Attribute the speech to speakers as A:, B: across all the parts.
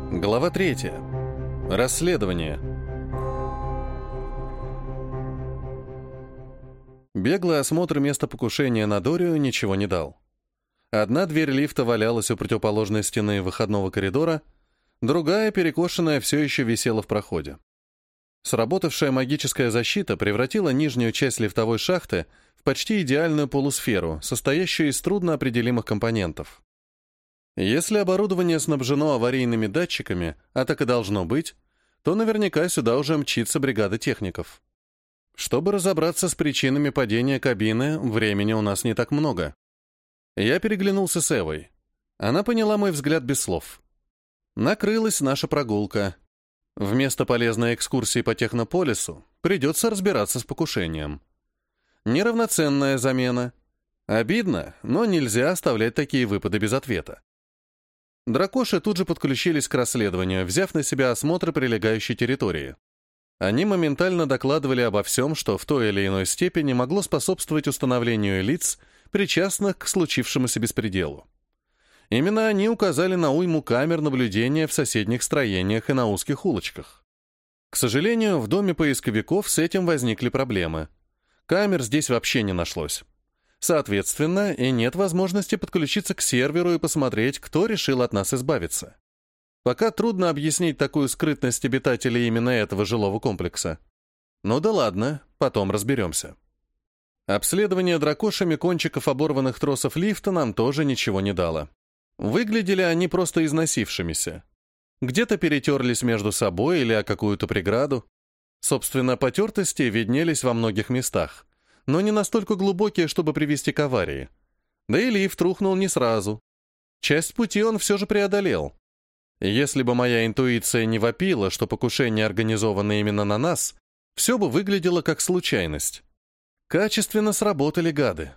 A: Глава 3. Расследование. Беглый осмотр места покушения на Дорию ничего не дал. Одна дверь лифта валялась у противоположной стены выходного коридора, другая, перекошенная, все еще висела в проходе. Сработавшая магическая защита превратила нижнюю часть лифтовой шахты в почти идеальную полусферу, состоящую из трудноопределимых компонентов. Если оборудование снабжено аварийными датчиками, а так и должно быть, то наверняка сюда уже мчится бригада техников. Чтобы разобраться с причинами падения кабины, времени у нас не так много. Я переглянулся с Эвой. Она поняла мой взгляд без слов. Накрылась наша прогулка. Вместо полезной экскурсии по Технополису придется разбираться с покушением. Неравноценная замена. Обидно, но нельзя оставлять такие выпады без ответа. Дракоши тут же подключились к расследованию, взяв на себя осмотр прилегающей территории. Они моментально докладывали обо всем, что в той или иной степени могло способствовать установлению лиц, причастных к случившемуся беспределу. Именно они указали на уйму камер наблюдения в соседних строениях и на узких улочках. К сожалению, в доме поисковиков с этим возникли проблемы. Камер здесь вообще не нашлось. Соответственно, и нет возможности подключиться к серверу и посмотреть, кто решил от нас избавиться. Пока трудно объяснить такую скрытность обитателей именно этого жилого комплекса. Ну да ладно, потом разберемся. Обследование дракошами кончиков оборванных тросов лифта нам тоже ничего не дало. Выглядели они просто износившимися. Где-то перетерлись между собой или о какую-то преграду. Собственно, потертости виднелись во многих местах, но не настолько глубокие, чтобы привести к аварии. Да и лифт рухнул не сразу. Часть пути он все же преодолел. Если бы моя интуиция не вопила, что покушение организовано именно на нас, все бы выглядело как случайность. Качественно сработали гады.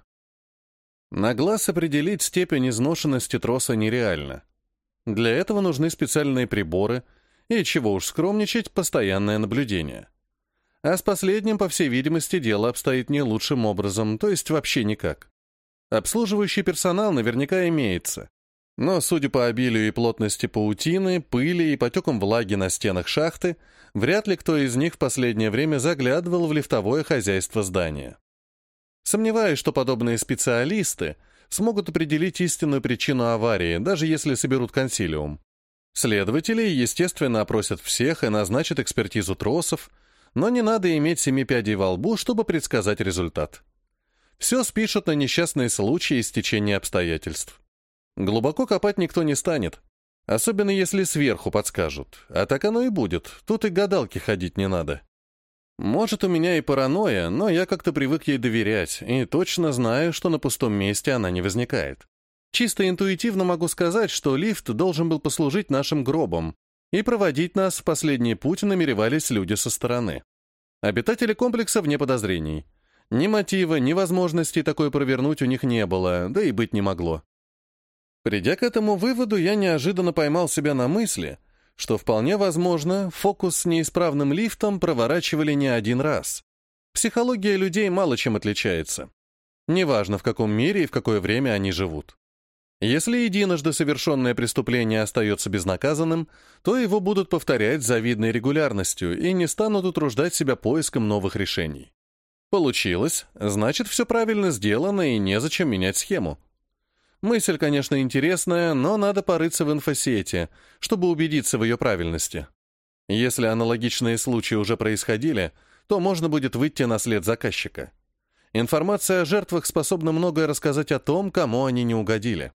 A: На глаз определить степень изношенности троса нереально. Для этого нужны специальные приборы и, чего уж скромничать, постоянное наблюдение. А с последним, по всей видимости, дело обстоит не лучшим образом, то есть вообще никак. Обслуживающий персонал наверняка имеется. Но, судя по обилию и плотности паутины, пыли и потекам влаги на стенах шахты, вряд ли кто из них в последнее время заглядывал в лифтовое хозяйство здания. Сомневаюсь, что подобные специалисты смогут определить истинную причину аварии, даже если соберут консилиум. Следователи, естественно, опросят всех и назначат экспертизу тросов, но не надо иметь 7 пядей во лбу, чтобы предсказать результат. Все спишут на несчастные случаи и стечение обстоятельств. Глубоко копать никто не станет, особенно если сверху подскажут, а так оно и будет, тут и гадалки ходить не надо. Может, у меня и паранойя, но я как-то привык ей доверять и точно знаю, что на пустом месте она не возникает. Чисто интуитивно могу сказать, что лифт должен был послужить нашим гробом, и проводить нас в последний путь намеревались люди со стороны. Обитатели комплекса вне подозрений. Ни мотива, ни возможности такое провернуть у них не было, да и быть не могло. Придя к этому выводу, я неожиданно поймал себя на мысли, что вполне возможно, фокус с неисправным лифтом проворачивали не один раз. Психология людей мало чем отличается. Неважно, в каком мире и в какое время они живут. Если единожды совершенное преступление остается безнаказанным, то его будут повторять с завидной регулярностью и не станут утруждать себя поиском новых решений. Получилось, значит, все правильно сделано и незачем менять схему. Мысль, конечно, интересная, но надо порыться в инфосети, чтобы убедиться в ее правильности. Если аналогичные случаи уже происходили, то можно будет выйти на след заказчика. Информация о жертвах способна многое рассказать о том, кому они не угодили.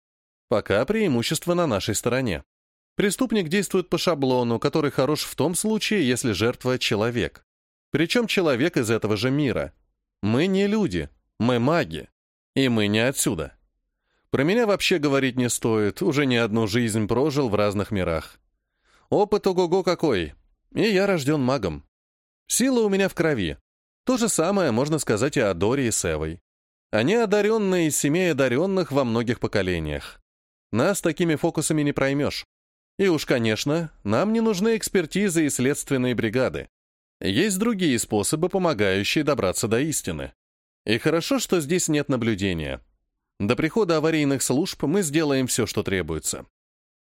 A: Пока преимущество на нашей стороне. Преступник действует по шаблону, который хорош в том случае, если жертва — человек. Причем человек из этого же мира. Мы не люди, мы маги. И мы не отсюда. Про меня вообще говорить не стоит, уже не одну жизнь прожил в разных мирах. Опыт ого-го какой, и я рожден магом. Сила у меня в крови. То же самое можно сказать и о Доре и Севой. Они одаренные из семей одаренных во многих поколениях. Нас такими фокусами не проймешь. И уж, конечно, нам не нужны экспертизы и следственные бригады. Есть другие способы, помогающие добраться до истины. И хорошо, что здесь нет наблюдения. До прихода аварийных служб мы сделаем все, что требуется.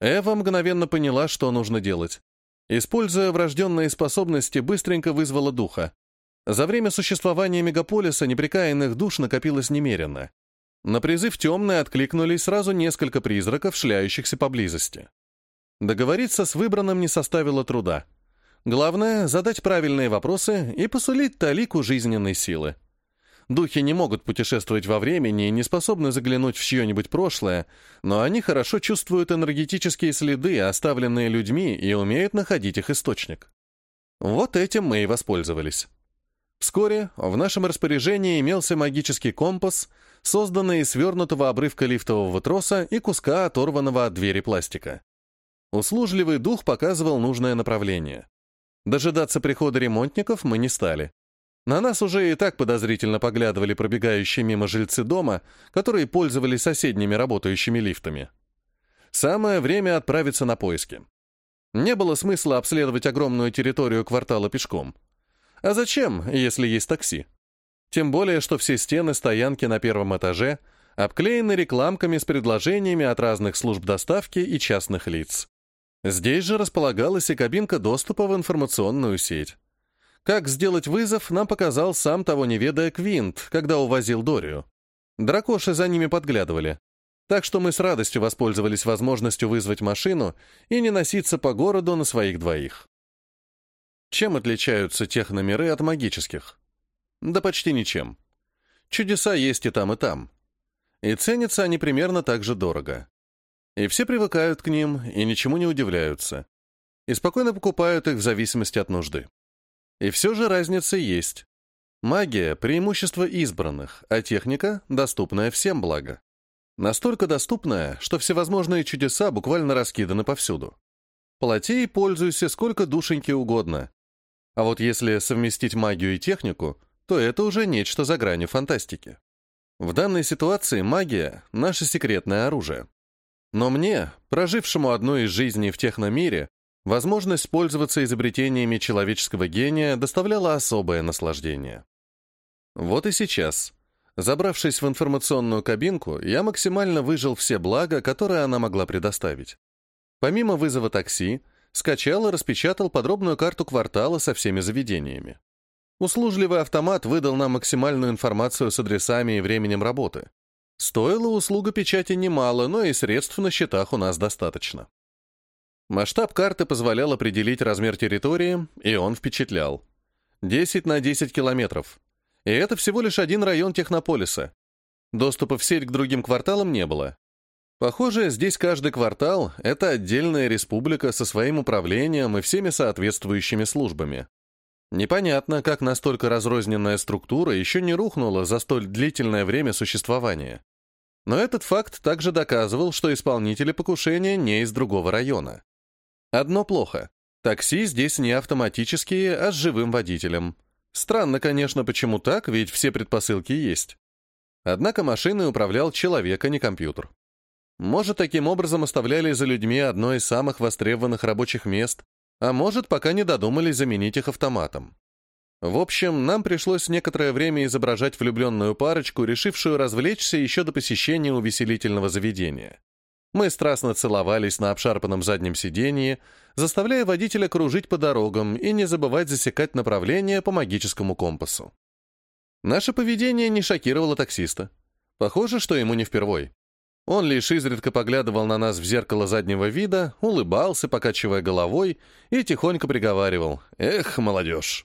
A: Эва мгновенно поняла, что нужно делать. Используя врожденные способности, быстренько вызвала духа. За время существования мегаполиса непрекаянных душ накопилось немерено. На призыв темной откликнулись сразу несколько призраков, шляющихся поблизости. Договориться с выбранным не составило труда. Главное — задать правильные вопросы и посулить талику жизненной силы. Духи не могут путешествовать во времени и не способны заглянуть в чье-нибудь прошлое, но они хорошо чувствуют энергетические следы, оставленные людьми, и умеют находить их источник. Вот этим мы и воспользовались. Вскоре в нашем распоряжении имелся магический компас, созданный из свернутого обрывка лифтового троса и куска оторванного от двери пластика. Услужливый дух показывал нужное направление. Дожидаться прихода ремонтников мы не стали. На нас уже и так подозрительно поглядывали пробегающие мимо жильцы дома, которые пользовались соседними работающими лифтами. Самое время отправиться на поиски. Не было смысла обследовать огромную территорию квартала пешком. А зачем, если есть такси? Тем более, что все стены стоянки на первом этаже обклеены рекламками с предложениями от разных служб доставки и частных лиц. Здесь же располагалась и кабинка доступа в информационную сеть. Как сделать вызов, нам показал сам того не ведая Квинт, когда увозил Дорию. Дракоши за ними подглядывали. Так что мы с радостью воспользовались возможностью вызвать машину и не носиться по городу на своих двоих. Чем отличаются техномиры от магических? Да почти ничем. Чудеса есть и там, и там. И ценятся они примерно так же дорого. И все привыкают к ним, и ничему не удивляются. И спокойно покупают их в зависимости от нужды. И все же разница есть. Магия — преимущество избранных, а техника — доступная всем благо. Настолько доступная, что всевозможные чудеса буквально раскиданы повсюду. Плати и пользуйся сколько душеньки угодно. А вот если совместить магию и технику, то это уже нечто за гранью фантастики. В данной ситуации магия — наше секретное оружие. Но мне, прожившему одну из жизней в техномире, возможность пользоваться изобретениями человеческого гения доставляла особое наслаждение. Вот и сейчас, забравшись в информационную кабинку, я максимально выжил все блага, которые она могла предоставить. Помимо вызова такси, скачал и распечатал подробную карту квартала со всеми заведениями. Услужливый автомат выдал нам максимальную информацию с адресами и временем работы. Стоила услуга печати немало, но и средств на счетах у нас достаточно. Масштаб карты позволял определить размер территории, и он впечатлял. 10 на 10 километров. И это всего лишь один район Технополиса. Доступа в сеть к другим кварталам не было. Похоже, здесь каждый квартал — это отдельная республика со своим управлением и всеми соответствующими службами. Непонятно, как настолько разрозненная структура еще не рухнула за столь длительное время существования. Но этот факт также доказывал, что исполнители покушения не из другого района. Одно плохо. Такси здесь не автоматические, а с живым водителем. Странно, конечно, почему так, ведь все предпосылки есть. Однако машиной управлял человек, а не компьютер. Может, таким образом оставляли за людьми одно из самых востребованных рабочих мест, а может, пока не додумались заменить их автоматом. В общем, нам пришлось некоторое время изображать влюбленную парочку, решившую развлечься еще до посещения увеселительного заведения. Мы страстно целовались на обшарпанном заднем сидении, заставляя водителя кружить по дорогам и не забывать засекать направление по магическому компасу. Наше поведение не шокировало таксиста. Похоже, что ему не впервой. Он лишь изредка поглядывал на нас в зеркало заднего вида, улыбался, покачивая головой, и тихонько приговаривал: «Эх, молодежь!».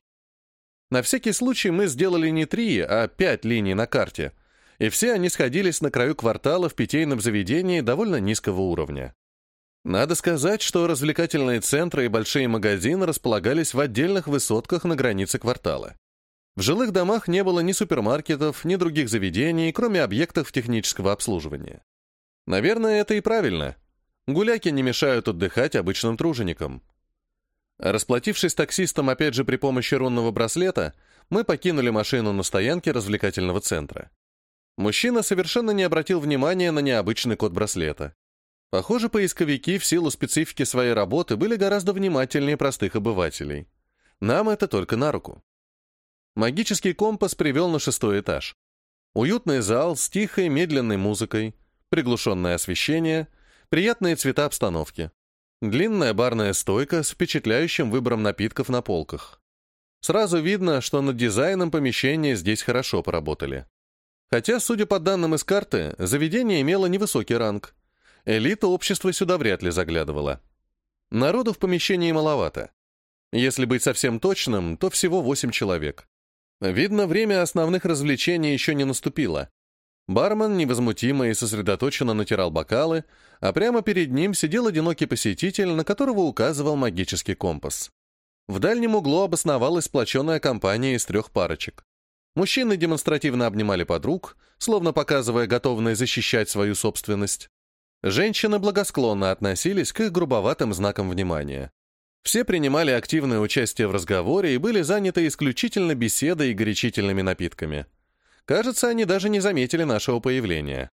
A: На всякий случай мы сделали не 3, а 5 линий на карте, и все они сходились на краю квартала в питейном заведении довольно низкого уровня. Надо сказать, что развлекательные центры и большие магазины располагались в отдельных высотках на границе квартала. В жилых домах не было ни супермаркетов, ни других заведений, кроме объектов технического обслуживания. Наверное, это и правильно. Гуляки не мешают отдыхать обычным труженикам. Расплатившись с таксистом опять же при помощи рунного браслета, мы покинули машину на стоянке развлекательного центра. Мужчина совершенно не обратил внимания на необычный код браслета. Похоже, поисковики в силу специфики своей работы были гораздо внимательнее простых обывателей. Нам это только на руку. Магический компас привел на 6-й этаж. Уютный зал с тихой, медленной музыкой, приглушенное освещение, приятные цвета обстановки, длинная барная стойка с впечатляющим выбором напитков на полках. Сразу видно, что над дизайном помещения здесь хорошо поработали. Хотя, судя по данным из карты, заведение имело невысокий ранг. Элита общества сюда вряд ли заглядывала. Народу в помещении маловато. Если быть совсем точным, то всего 8 человек. Видно, время основных развлечений еще не наступило. Бармен невозмутимо и сосредоточенно натирал бокалы, а прямо перед ним сидел одинокий посетитель, на которого указывал магический компас. В дальнем углу обосновалась сплоченная компания из 3 парочек. Мужчины демонстративно обнимали подруг, словно показывая готовность защищать свою собственность. Женщины благосклонно относились к их грубоватым знакам внимания. Все принимали активное участие в разговоре и были заняты исключительно беседой и горячительными напитками. Кажется, они даже не заметили нашего появления.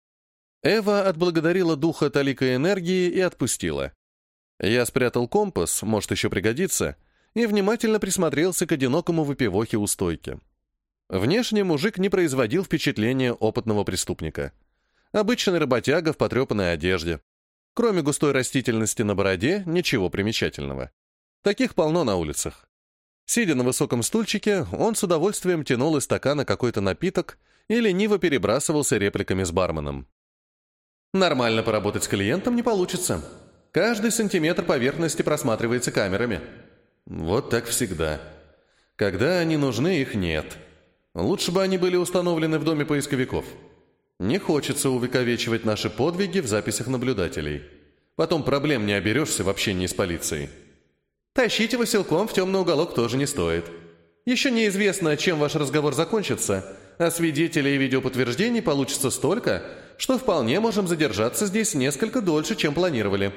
A: Эва отблагодарила духа таликой энергии и отпустила. Я спрятал компас, может, еще пригодится, и внимательно присмотрелся к одинокому выпивохе у стойки. Внешне мужик не производил впечатления опытного преступника. Обычный работяга в потрепанной одежде. Кроме густой растительности на бороде, ничего примечательного. Таких полно на улицах. Сидя на высоком стульчике, он с удовольствием тянул из стакана какой-то напиток и лениво перебрасывался репликами с барменом. «Нормально поработать с клиентом не получится. Каждый сантиметр поверхности просматривается камерами». Вот так всегда. Когда они нужны, их нет. Лучше бы они были установлены в доме поисковиков. Не хочется увековечивать наши подвиги в записях наблюдателей. Потом проблем не оберешься в общении с полицией. Тащите его силком в темный уголок тоже не стоит. Еще неизвестно, чем ваш разговор закончится, а свидетелей и видеоподтверждений получится столько, что вполне можем задержаться здесь несколько дольше, чем планировали.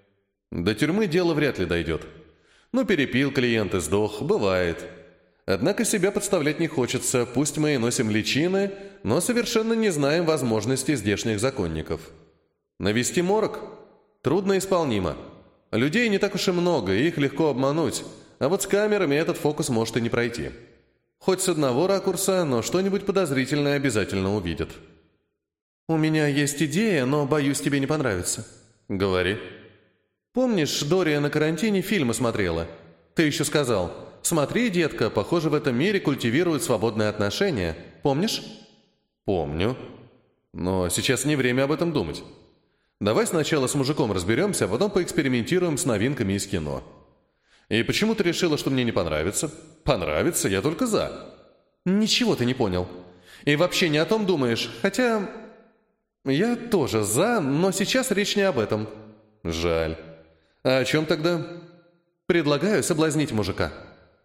A: До тюрьмы дело вряд ли дойдет. Ну, перепил клиент и сдох, бывает. Однако себя подставлять не хочется, пусть мы и носим личины, но совершенно не знаем возможностей здешних законников. Навести морок? Трудно исполнимо. Людей не так уж и много, и их легко обмануть, а вот с камерами этот фокус может и не пройти. Хоть с одного ракурса, но что-нибудь подозрительное обязательно увидят. «У меня есть идея, но, боюсь, тебе не понравится». «Говори». «Помнишь, Дория на карантине фильмы смотрела? Ты еще сказал, смотри, детка, похоже, в этом мире культивируют свободные отношения. Помнишь?» «Помню. Но сейчас не время об этом думать. Давай сначала с мужиком разберемся, а потом поэкспериментируем с новинками из кино. И почему ты решила, что мне не понравится? Понравится, я только за». «Ничего ты не понял. И вообще не о том думаешь, хотя... Я тоже за, но сейчас речь не об этом». «Жаль. А о чем тогда?» «Предлагаю соблазнить мужика».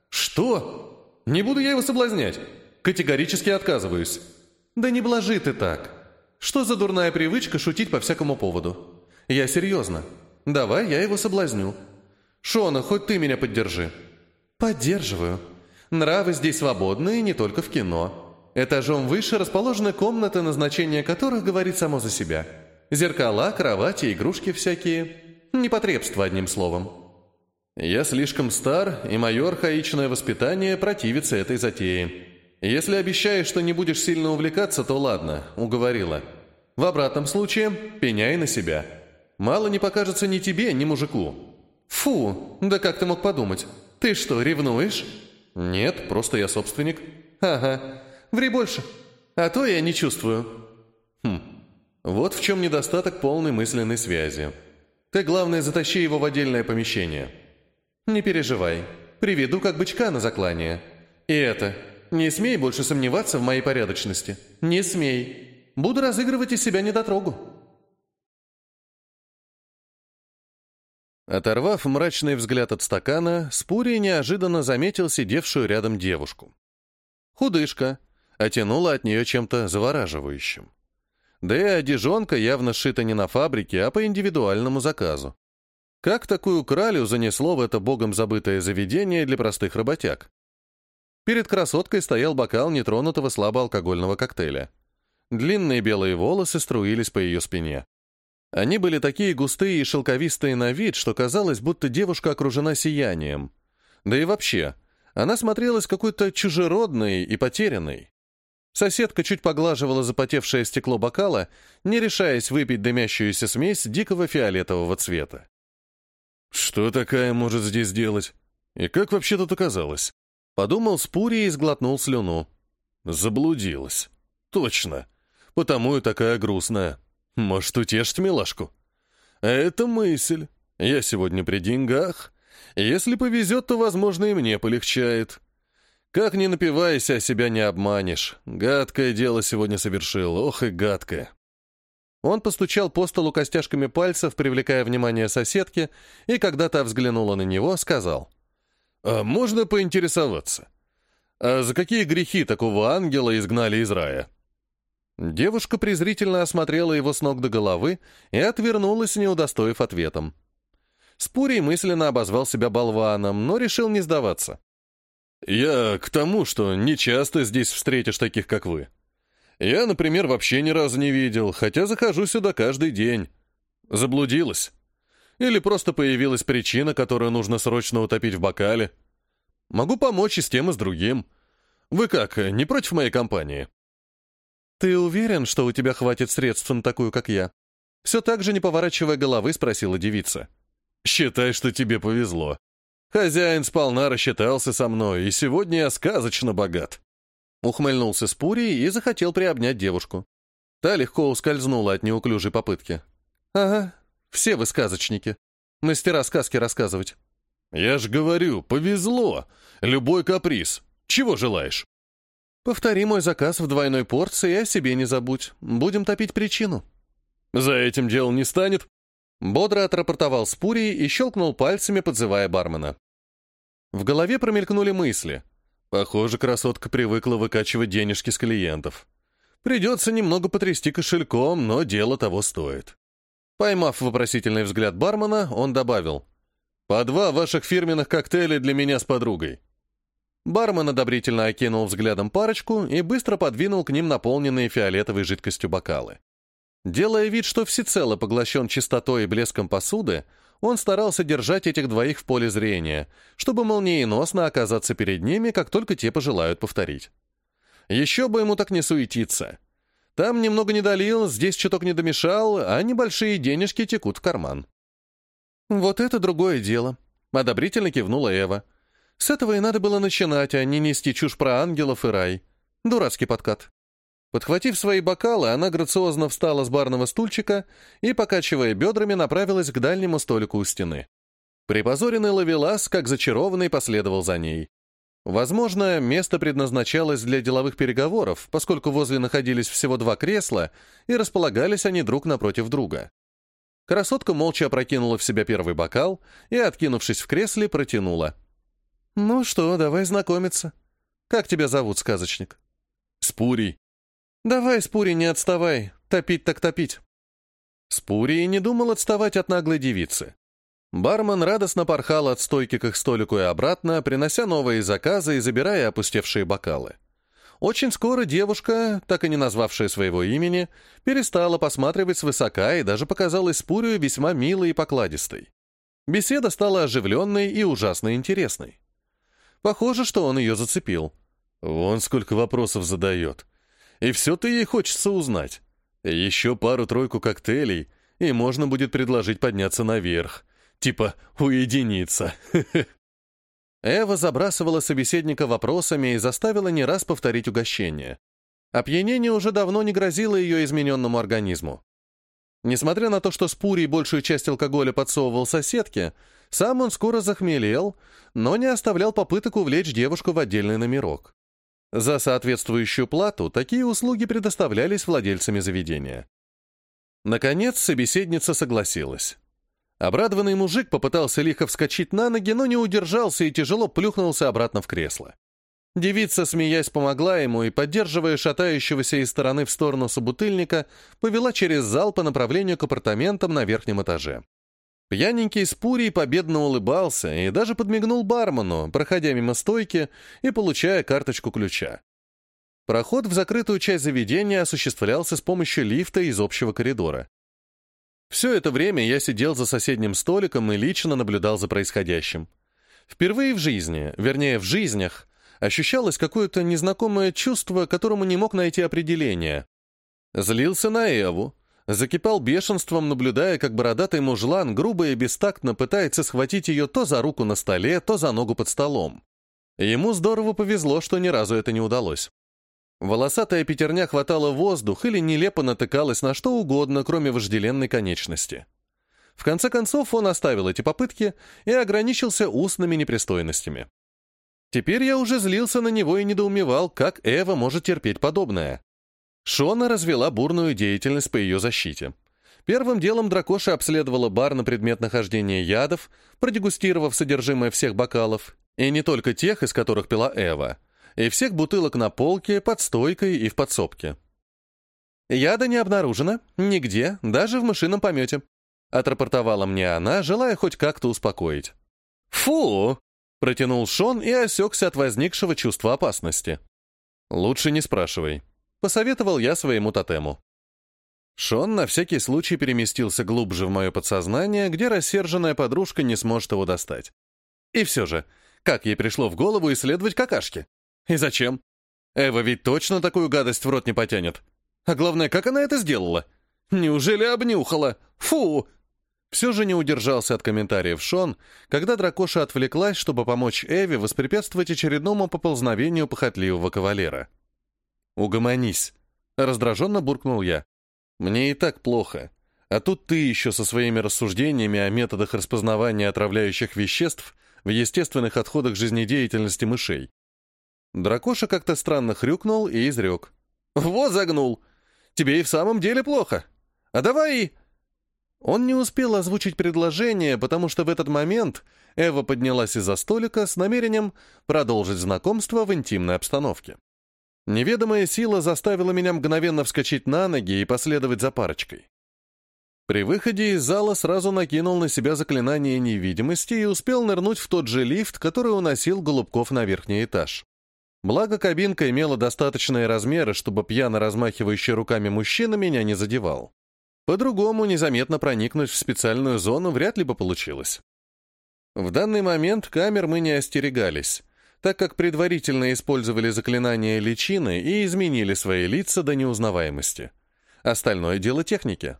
A: «Что? Не буду я его соблазнять. Категорически отказываюсь». «Да не блажи ты так. Что за дурная привычка шутить по всякому поводу? Я серьезно. Давай я его соблазню. Шона, хоть ты меня поддержи». «Поддерживаю. Нравы здесь свободные, не только в кино. Этажом выше расположены комнаты, назначение которых говорит само за себя. Зеркала, кровати, игрушки всякие. Непотребство, одним словом». «Я слишком стар, и мое архаичное воспитание противится этой затее. Если обещаешь, что не будешь сильно увлекаться, то ладно, уговорила. В обратном случае пеняй на себя. Мало не покажется ни тебе, ни мужику». «Фу, да как ты мог подумать? Ты что, ревнуешь?» «Нет, просто я собственник». «Ага, ври больше. А то я не чувствую». Вот в чем недостаток полной мысленной связи. Ты, главное, затащи его в отдельное помещение. «Не переживай, приведу как бычка на заклание. И это, не смей больше сомневаться в моей порядочности. Не смей. Буду разыгрывать из себя недотрогу». Оторвав мрачный взгляд от стакана, Спурий неожиданно заметил сидевшую рядом девушку. Худышка, а тянула от нее чем-то завораживающим. Да и одежонка явно сшита не на фабрике, а по индивидуальному заказу. Как такую кралю занесло в это богом забытое заведение для простых работяг? Перед красоткой стоял бокал нетронутого слабоалкогольного коктейля. Длинные белые волосы струились по ее спине. Они были такие густые и шелковистые на вид, что казалось, будто девушка окружена сиянием. Да и вообще, она смотрелась какой-то чужеродной и потерянной. Соседка чуть поглаживала запотевшее стекло бокала, не решаясь выпить дымящуюся смесь дикого фиолетового цвета. «Что такая может здесь делать? И как вообще тут оказалось?» Подумал Спурий и сглотнул слюну. Заблудилась. Точно. Потому и такая грустная. Может, утешить милашку? А это мысль. Я сегодня при деньгах. Если повезет, то, возможно, и мне полегчает. Как ни напивайся, себя не обманешь. Гадкое дело сегодня совершил. Ох и гадкое. Он постучал по столу костяшками пальцев, привлекая внимание соседки, и когда та взглянула на него, сказал: «А можно поинтересоваться? А за какие грехи такого ангела изгнали из рая?» Девушка презрительно осмотрела его с ног до головы и отвернулась, не удостоив ответом. Спурий мысленно обозвал себя болваном, но решил не сдаваться. «Я к тому, что не часто здесь встретишь таких, как вы. Я, например, вообще ни разу не видел, хотя захожу сюда каждый день. Заблудилась? Или просто появилась причина, которую нужно срочно утопить в бокале? Могу помочь и с тем, и с другим. Вы как, не против моей компании?» «Ты уверен, что у тебя хватит средств на такую, как я?» Все так же, не поворачивая головы, спросила девица. «Считай, что тебе повезло. Хозяин сполна рассчитался со мной, и сегодня я сказочно богат». Ухмыльнулся Спурий и захотел приобнять девушку. Та легко ускользнула от неуклюжей попытки. «Ага, все вы сказочники. Мастера сказки рассказывать». «Я ж говорю, повезло. Любой каприз. Чего желаешь?» «Повтори мой заказ в двойной порции, и о себе не забудь. Будем топить причину». «За этим дело не станет». Бодро отрапортовал Спурий и щелкнул пальцами, подзывая бармена. В голове промелькнули мысли. Похоже, красотка привыкла выкачивать денежки с клиентов. Придется немного потрясти кошельком, но дело того стоит. Поймав вопросительный взгляд бармена, он добавил: «По 2 ваших фирменных коктейля для меня с подругой». Бармен одобрительно окинул взглядом парочку и быстро подвинул к ним наполненные фиолетовой жидкостью бокалы. Делая вид, что всецело поглощен чистотой и блеском посуды, он старался держать этих двоих в поле зрения, чтобы молниеносно оказаться перед ними, как только те пожелают повторить. Еще бы ему так не суетиться. Там немного не долил, здесь чуток не домешал, а небольшие денежки текут в карман. «Вот это другое дело», — одобрительно кивнула Эва. «С этого и надо было начинать, а не нести чушь про ангелов и рай. Дурацкий подкат». Подхватив свои бокалы, она грациозно встала с барного стульчика и, покачивая бедрами, направилась к дальнему столику у стены. Припозоренный ловелас, как зачарованный, последовал за ней. Возможно, место предназначалось для деловых переговоров, поскольку возле находились всего 2 кресла, и располагались они друг напротив друга. Красотка молча опрокинула в себя первый бокал и, откинувшись в кресле, протянула. «Ну что, давай знакомиться. Как тебя зовут, сказочник?» «Спурий». «Давай, Спурий, не отставай. Топить так топить». Спурий не думал отставать от наглой девицы. Бармен радостно порхал от стойки к их столику и обратно, принося новые заказы и забирая опустевшие бокалы. Очень скоро девушка, так и не назвавшая своего имени, перестала посматривать свысока и даже показалась Спурию весьма милой и покладистой. Беседа стала оживленной и ужасно интересной. Похоже, что он ее зацепил. Вон сколько вопросов задает. И все-то ей хочется узнать. Еще пару-тройку коктейлей, и можно будет предложить подняться наверх. Типа уединиться. Эва забрасывала собеседника вопросами и заставила не раз повторить угощение. Опьянение уже давно не грозило ее измененному организму. Несмотря на то, что Спурий большую часть алкоголя подсовывал соседке, сам он скоро захмелел, но не оставлял попыток увлечь девушку в отдельный номерок. За соответствующую плату такие услуги предоставлялись владельцами заведения. Наконец, собеседница согласилась. Обрадованный мужик попытался лихо вскочить на ноги, но не удержался и тяжело плюхнулся обратно в кресло. Девица, смеясь, помогла ему и, поддерживая шатающегося из стороны в сторону собутыльника, повела через зал по направлению к апартаментам на верхнем этаже. Пьяненький Спурий победно улыбался и даже подмигнул бармену, проходя мимо стойки и получая карточку ключа. Проход в закрытую часть заведения осуществлялся с помощью лифта из общего коридора. Все это время я сидел за соседним столиком и лично наблюдал за происходящим. Впервые в жизни, вернее, в жизнях, Ощущалось какое-то незнакомое чувство, которому не мог найти определения. Злился на Эву, закипал бешенством, наблюдая, как бородатый мужлан грубо и бестактно пытается схватить ее то за руку на столе, то за ногу под столом. Ему здорово повезло, что ни разу это не удалось. Волосатая пятерня хватала воздух или нелепо натыкалась на что угодно, кроме вожделенной конечности. В конце концов, он оставил эти попытки и ограничился устными непристойностями. Теперь я уже злился на него и недоумевал, как Эва может терпеть подобное. Шона развела бурную деятельность по ее защите. Первым делом дракоша обследовала бар на предмет нахождения ядов, продегустировав содержимое всех бокалов, и не только тех, из которых пила Эва, и всех бутылок на полке, под стойкой и в подсобке. «Яда не обнаружено, нигде, даже в мышином помете», отрапортовала мне она, желая хоть как-то успокоить. «Фу!» — протянул Шон и осекся от возникшего чувства опасности. «Лучше не спрашивай», — посоветовал я своему тотему. Шон на всякий случай переместился глубже в мое подсознание, где рассерженная подружка не сможет его достать. И все же, как ей пришло в голову исследовать какашки? И зачем? Эва ведь точно такую гадость в рот не потянет. А главное, как она это сделала? Неужели обнюхала? Фу! Все же не удержался от комментариев Шон, когда дракоша отвлеклась, чтобы помочь Эве воспрепятствовать очередному поползновению похотливого кавалера. «Угомонись», — раздраженно буркнул я. «Мне и так плохо. А тут ты еще со своими рассуждениями о методах распознавания отравляющих веществ в естественных отходах жизнедеятельности мышей». Дракоша как-то странно хрюкнул и изрек. «Вот загнул! Тебе и в самом деле плохо! А давай...» Он не успел озвучить предложение, потому что в этот момент Эва поднялась из-за столика с намерением продолжить знакомство в интимной обстановке. Неведомая сила заставила меня мгновенно вскочить на ноги и последовать за парочкой. При выходе из зала сразу накинул на себя заклинание невидимости и успел нырнуть в тот же лифт, который уносил Голубков на верхний этаж. Благо, кабинка имела достаточные размеры, чтобы пьяно размахивающий руками мужчина меня не задевал. По-другому незаметно проникнуть в специальную зону вряд ли бы получилось. В данный момент камер мы не остерегались, так как предварительно использовали заклинание личины и изменили свои лица до неузнаваемости. Остальное дело техники.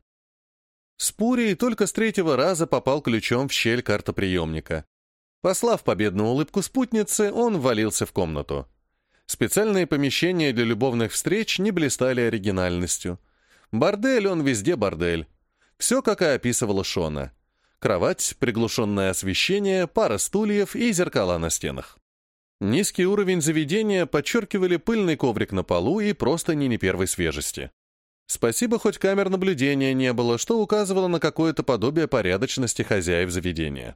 A: Спурий только с третьего раза попал ключом в щель картоприемника. Послав победную улыбку спутнице, он ввалился в комнату. Специальные помещения для любовных встреч не блистали оригинальностью. Бордель он везде бордель. Все, как и описывала Шона. Кровать, приглушенное освещение, пара стульев и зеркала на стенах. Низкий уровень заведения подчеркивали пыльный коврик на полу и простыни не первой свежести. Спасибо, хоть камер наблюдения не было, что указывало на какое-то подобие порядочности хозяев заведения.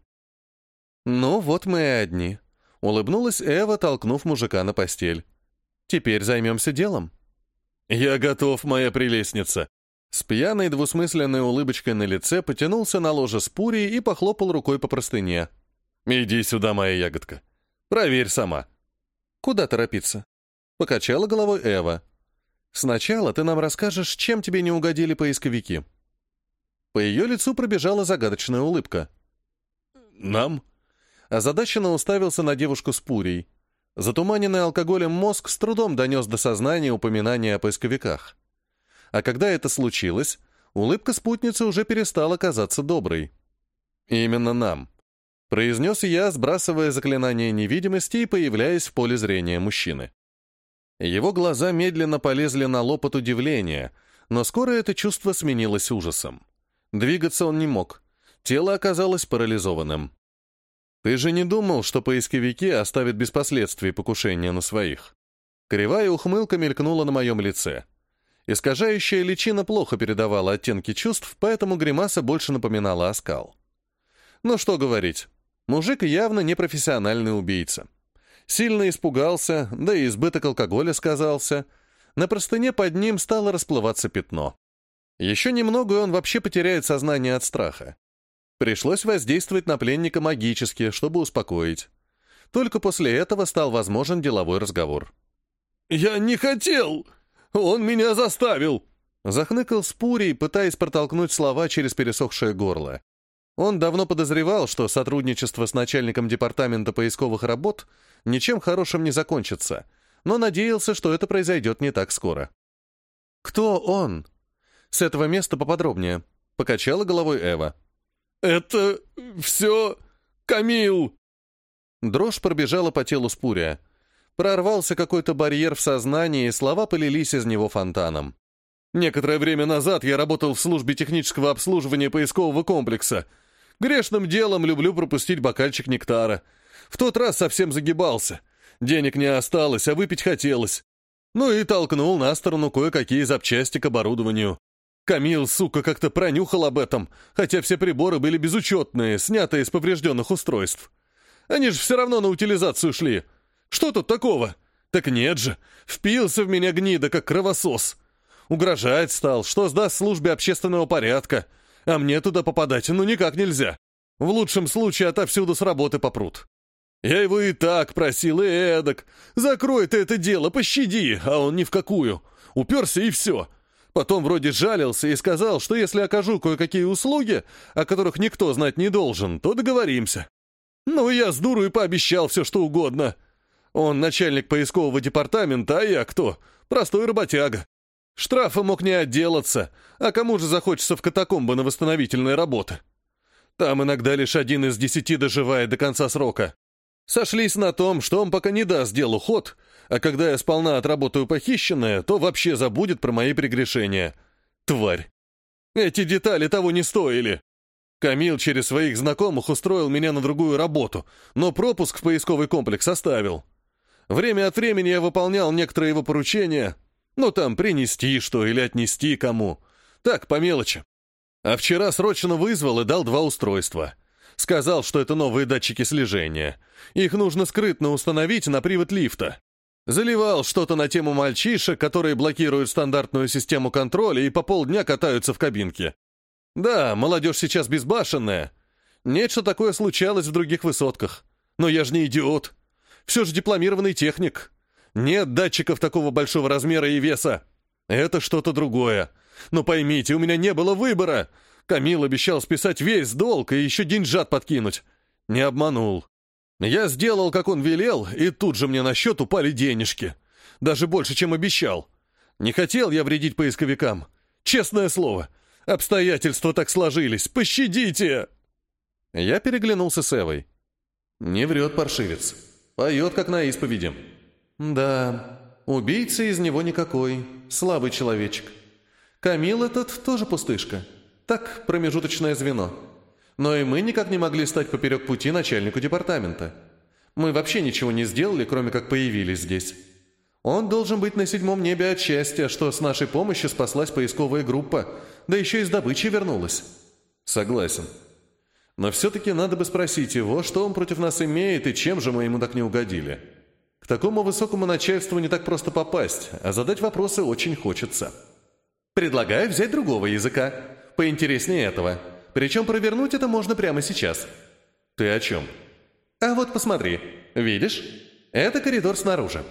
A: «Ну, вот мы и одни», — улыбнулась Эва, толкнув мужика на постель. «Теперь займемся делом». «Я готов, моя прелестница». С пьяной двусмысленной улыбочкой на лице потянулся на ложе Спурий и похлопал рукой по простыне. «Иди сюда, моя ягодка. Проверь сама». «Куда торопиться?» — покачала головой Эва. «Сначала ты нам расскажешь, чем тебе не угодили поисковики». По ее лицу пробежала загадочная улыбка. «Нам?» Озадаченно уставился на девушку Спурий. Затуманенный алкоголем мозг с трудом донес до сознания упоминания о поисковиках. А когда это случилось, улыбка спутницы уже перестала казаться доброй. «Именно нам», — произнес я, сбрасывая заклинание невидимости и появляясь в поле зрения мужчины. Его глаза медленно полезли на лоб от удивления, но скоро это чувство сменилось ужасом. Двигаться он не мог. Тело оказалось парализованным. «Ты же не думал, что поисковики оставят без последствий покушения на своих?» Кривая ухмылка мелькнула на моем лице. Искажающая личина плохо передавала оттенки чувств, поэтому гримаса больше напоминала оскал. Ну что говорить, мужик явно не профессиональный убийца. Сильно испугался, да и избыток алкоголя сказался. На простыне под ним стало расплываться пятно. Еще немного, и он вообще потеряет сознание от страха. Пришлось воздействовать на пленника магически, чтобы успокоить. Только после этого стал возможен деловой разговор. «Я не хотел! Он меня заставил!» Захныкал Спурий, пытаясь протолкнуть слова через пересохшее горло. Он давно подозревал, что сотрудничество с начальником департамента поисковых работ ничем хорошим не закончится, но надеялся, что это произойдет не так скоро. «Кто он?» «С этого места поподробнее», — покачала головой Эва.
B: «Это все Камил!»
A: Дрожь пробежала по телу Спурия. Прорвался какой-то барьер в сознании, и слова полились из него фонтаном.
B: «Некоторое время назад я работал в службе технического обслуживания поискового комплекса. Грешным делом люблю пропустить бокальчик нектара. В тот раз совсем загибался. Денег не осталось, а выпить хотелось. Ну и толкнул на сторону кое-какие запчасти к оборудованию. Камил, сука, как-то пронюхал об этом, хотя все приборы были безучетные, снятые из поврежденных устройств. Они же все равно на утилизацию шли. Что тут такого? Так нет же, впился в меня гнида, как кровосос. Угрожать стал, что сдаст службе общественного порядка, а мне туда попадать ну никак нельзя. В лучшем случае отовсюду с работы попрут. Я его и так просил, и эдак. Закрой ты это дело, пощади, а он ни в какую. Уперся и все. Потом вроде жалился и сказал, что если окажу кое-какие услуги, о которых никто знать не должен, то договоримся. Ну, я с дуру и пообещал все, что угодно. Он начальник поискового департамента, а я кто? Простой работяга. Штрафа мог не отделаться, а кому же захочется в катакомбы на восстановительные работы? Там иногда лишь 1 из 10 доживает до конца срока. Сошлись на том, что он пока не даст делу ход, а когда я сполна отработаю похищенное, то вообще забудет про мои прегрешения. Тварь. Эти детали того не стоили. Камил через своих знакомых устроил меня на другую работу, но пропуск в поисковый комплекс оставил. Время от времени я выполнял некоторые его поручения, ну там принести что или отнести кому. Так, по мелочи. А вчера срочно вызвал и дал 2 устройства. Сказал, что это новые датчики слежения. Их нужно скрытно установить на привод лифта. Заливал что-то на тему мальчишек, которые блокируют стандартную систему контроля и по полдня катаются в кабинке. Да, молодежь сейчас безбашенная. Нечто такое случалось в других высотках. Но я же не идиот. Все же дипломированный техник. Нет датчиков такого большого размера и веса. Это что-то другое. Но поймите, у меня не было выбора. Камил обещал списать весь долг и еще деньжат подкинуть. Не обманул. Я сделал, как он велел, и тут же мне на счет упали денежки. Даже больше, чем обещал. Не хотел я вредить поисковикам. Честное слово. Обстоятельства так сложились. Пощадите!» Я переглянулся с Эвой. Не врет паршивец. Поет, как на исповеди. Да, убийца из него никакой. Слабый человечек. Камил этот тоже пустышка. Так, промежуточное звено. Но и мы никак не могли стать поперек пути начальнику департамента. Мы вообще ничего не сделали, кроме как появились здесь. Он должен быть на 7-м небе от счастья, что с нашей помощью спаслась поисковая группа, да еще и с добычей вернулась. Согласен. Но все-таки надо бы спросить его, что он против нас имеет и чем же мы ему так не угодили. К такому высокому начальству не так просто попасть, а задать вопросы очень хочется. Предлагаю взять другого языка, поинтереснее этого. Причем провернуть это можно прямо сейчас. Ты о чем? А вот посмотри. Видишь? Это коридор снаружи.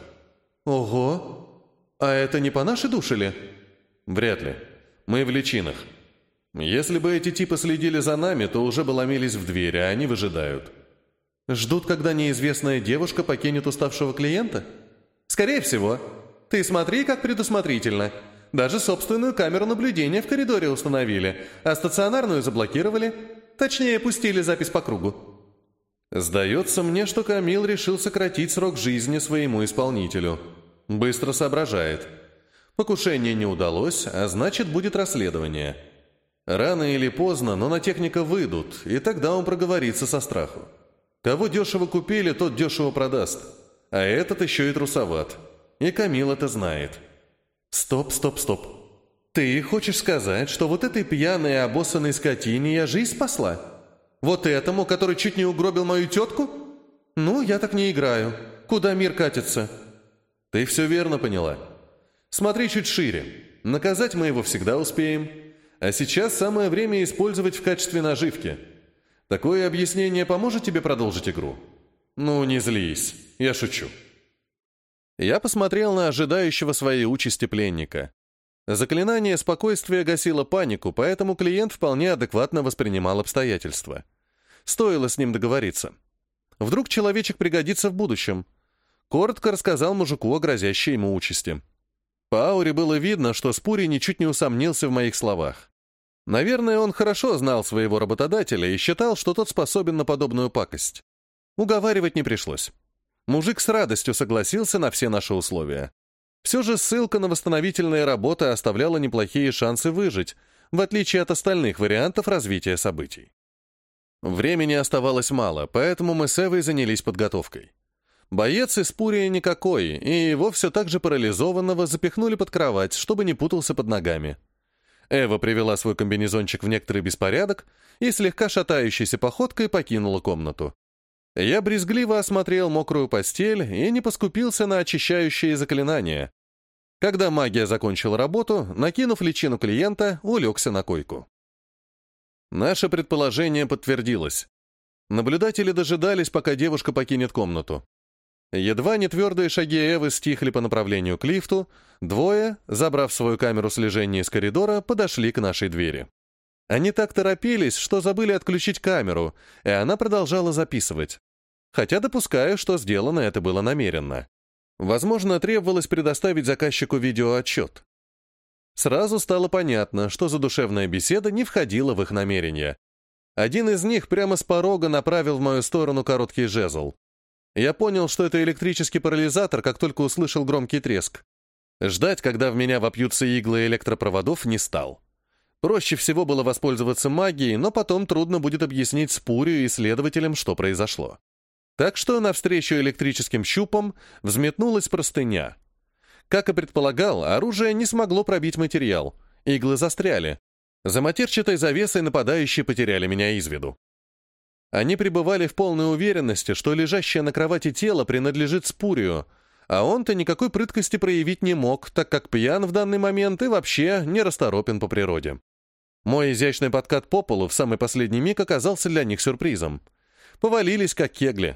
B: Ого! А это не по нашей душе ли? Вряд ли. Мы в личинах. Если бы эти типы следили за нами, то уже бы ломились в дверь, а они выжидают. Ждут, когда неизвестная девушка покинет уставшего клиента? Скорее всего. Ты смотри, как предусмотрительно. Даже собственную камеру наблюдения в коридоре установили, а стационарную заблокировали. Точнее, пустили запись по кругу. Сдается мне, что Камил решил сократить срок жизни своему исполнителю. Быстро соображает. Покушение не удалось, а значит, будет расследование. Рано или поздно, но на техника выйдут, и тогда он проговорится со страху. Кого дешево купили, тот дешево продаст. А этот еще и трусоват. И Камил это знает. Стоп. Ты хочешь сказать, что вот этой пьяной и обоссанной скотине я жизнь спасла? Вот этому, который чуть не угробил мою тетку? Ну, я так не играю. Куда мир катится? Ты все верно поняла. Смотри чуть шире. Наказать мы его всегда успеем. А сейчас самое время использовать в качестве наживки. Такое объяснение поможет тебе продолжить игру? Ну, не злись. Я шучу. Я посмотрел на ожидающего своей участи пленника.
A: Заклинание спокойствия гасило панику, поэтому клиент вполне адекватно воспринимал обстоятельства. Стоило с ним договориться. Вдруг человечек пригодится в будущем. Коротко рассказал мужику о грозящей ему участи. По ауре было видно, что Спурий ничуть не усомнился в моих словах. Наверное, он хорошо знал своего работодателя и считал, что тот способен на подобную пакость. Уговаривать не пришлось. Мужик с радостью согласился на все наши условия. Все же ссылка на восстановительные работы оставляла неплохие шансы выжить, в отличие от остальных вариантов развития событий. Времени оставалось мало, поэтому мы с Эвой занялись подготовкой. Боец из Пурия никакой, и его все так же парализованного запихнули под кровать, чтобы не путался под ногами. Эва привела свой комбинезончик в некоторый беспорядок и слегка шатающейся походкой покинула комнату. Я брезгливо осмотрел мокрую постель и не поскупился на очищающие заклинания. Когда магия закончила работу, накинув личину клиента, улегся на койку. Наше предположение подтвердилось. Наблюдатели дожидались, пока девушка покинет комнату. Едва не твердые шаги Эвы стихли по направлению к лифту, двое, забрав свою камеру слежения из коридора, подошли к нашей двери. Они так торопились, что забыли отключить камеру, и она продолжала записывать. Хотя допускаю, что сделано это было намеренно. Возможно, требовалось предоставить заказчику видеоотчет. Сразу стало понятно, что задушевная беседа не входила в их намерения. Один из них прямо с порога направил в мою сторону короткий жезл. Я понял, что это электрический парализатор, как только услышал громкий треск. Ждать, когда в меня вопьются иглы электропроводов, не стал. Проще всего было воспользоваться магией, но потом трудно будет объяснить Спурию и следователям, что произошло. Так что навстречу электрическим щупам взметнулась простыня. Как и предполагал, оружие не смогло пробить материал. Иглы застряли. За матерчатой завесой нападающие потеряли меня из виду. Они пребывали в полной уверенности, что лежащее на кровати тело принадлежит Спурию, а он-то никакой прыткости проявить не мог, так как пьян в данный момент и вообще нерасторопен по природе. Мой изящный подкат по полу в самый последний миг оказался для них сюрпризом. Повалились, как кегли.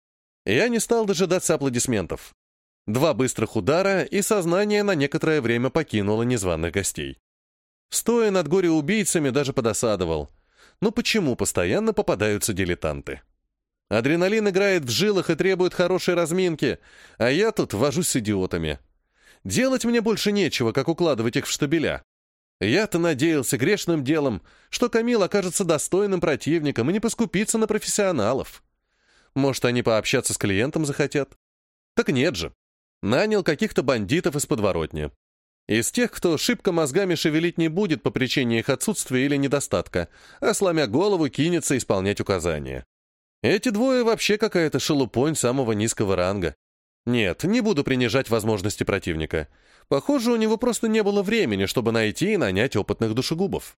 A: Я не стал дожидаться аплодисментов. 2 быстрых удара, и сознание на некоторое время покинуло незваных гостей. Стоя над горе-убийцами, даже подосадовал. Но почему постоянно попадаются дилетанты? Адреналин играет в жилах и требует хорошей разминки, а я тут вожусь с идиотами. Делать мне больше нечего, как укладывать их в штабеля. Я-то надеялся грешным делом, что Камил окажется достойным противником и не поскупится на профессионалов. Может, они пообщаться с клиентом захотят? Так нет же. Нанял каких-то бандитов из подворотни. Из тех, кто шибко мозгами шевелить не будет по причине их отсутствия или недостатка, а сломя голову кинется исполнять указания. Эти двое вообще какая-то шелупонь самого низкого ранга. Нет, не буду принижать возможности противника. Похоже, у него просто не было времени, чтобы найти и нанять опытных душегубов.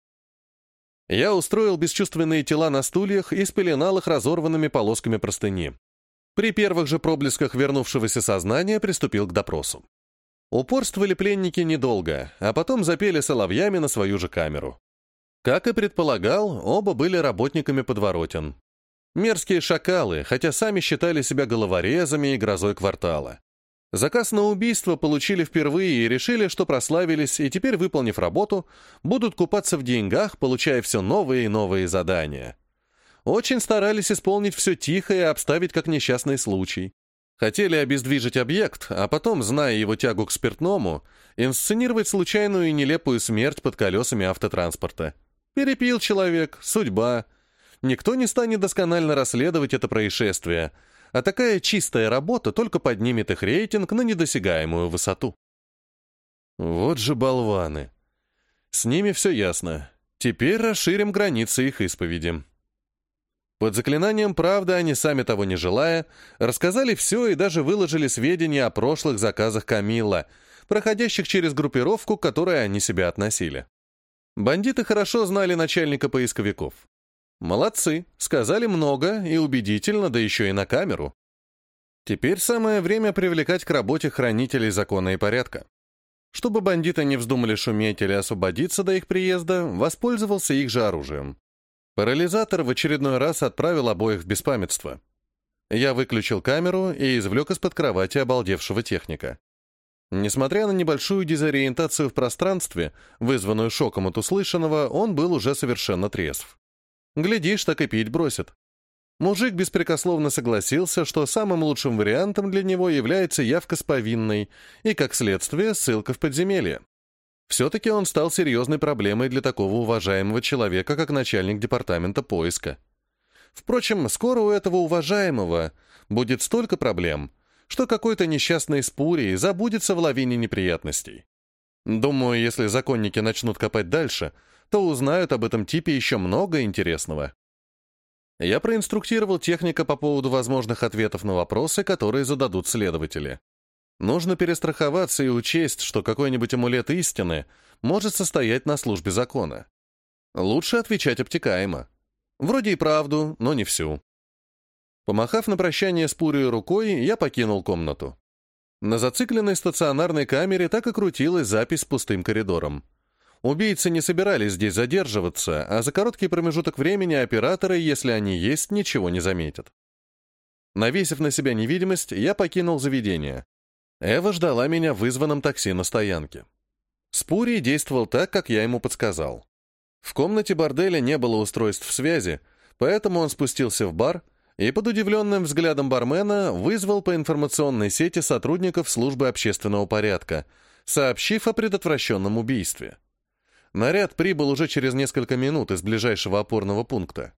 A: Я устроил бесчувственные тела на стульях и спеленал их разорванными полосками простыни. При первых же проблесках вернувшегося сознания приступил к допросу. Упорствовали пленники недолго, а потом запели соловьями на свою же камеру. Как и предполагал, оба были работниками подворотен. Мерзкие шакалы, хотя сами считали себя головорезами и грозой квартала. Заказ на убийство получили впервые и решили, что прославились, и теперь, выполнив работу, будут купаться в деньгах, получая все новые и новые задания. Очень старались исполнить все тихо и обставить как несчастный случай. Хотели обездвижить объект, а потом, зная его тягу к спиртному, инсценировать случайную и нелепую смерть под колесами автотранспорта. Перепил человек, судьба. Никто не станет досконально расследовать это происшествие, а такая чистая работа только поднимет их рейтинг на недосягаемую высоту. Вот же болваны. С ними все ясно. Теперь расширим границы их исповеди. Под заклинанием правды они, сами того не желая, рассказали все и даже выложили сведения о прошлых заказах Камилла, проходящих через группировку, к которой они себя относили. Бандиты хорошо знали начальника поисковиков. Молодцы, сказали много и убедительно, да еще и на камеру. Теперь самое время привлекать к работе хранителей закона и порядка. Чтобы бандиты не вздумали шуметь или освободиться до их приезда, воспользовался их же оружием. Парализатор в очередной раз отправил обоих в беспамятство. Я выключил камеру и извлек из-под кровати обалдевшего техника. Несмотря на небольшую дезориентацию в пространстве, вызванную шоком от услышанного, он был уже совершенно трезв. Глядишь, так и пить бросит. Мужик беспрекословно согласился, что самым лучшим вариантом для него является явка с повинной и, как следствие, ссылка в подземелье. Все-таки он стал серьезной проблемой для такого уважаемого человека, как начальник департамента поиска. Впрочем, скоро у этого уважаемого будет столько проблем, что какой-то несчастный Спурий забудется в лавине неприятностей. Думаю, если законники начнут копать дальше, то узнают об этом типе еще много интересного. Я проинструктировал техника по поводу возможных ответов на вопросы, которые зададут следователи. Нужно перестраховаться и учесть, что какой-нибудь амулет истины может состоять на службе закона. Лучше отвечать обтекаемо. Вроде и правду, но не всю. Помахав на прощание Спурию рукой, я покинул комнату. На зацикленной стационарной камере так и крутилась запись с пустым коридором. Убийцы не собирались здесь задерживаться, а за короткий промежуток времени операторы, если они есть, ничего не заметят. Навесив на себя невидимость, я покинул заведение. Эва ждала меня в вызванном такси на стоянке. Спурий действовал так, как я ему подсказал. В комнате борделя не было устройств связи, поэтому он спустился в бар и под удивленным взглядом бармена вызвал по информационной сети сотрудников службы общественного порядка, сообщив о предотвращенном убийстве. Наряд прибыл уже через несколько минут из ближайшего опорного пункта.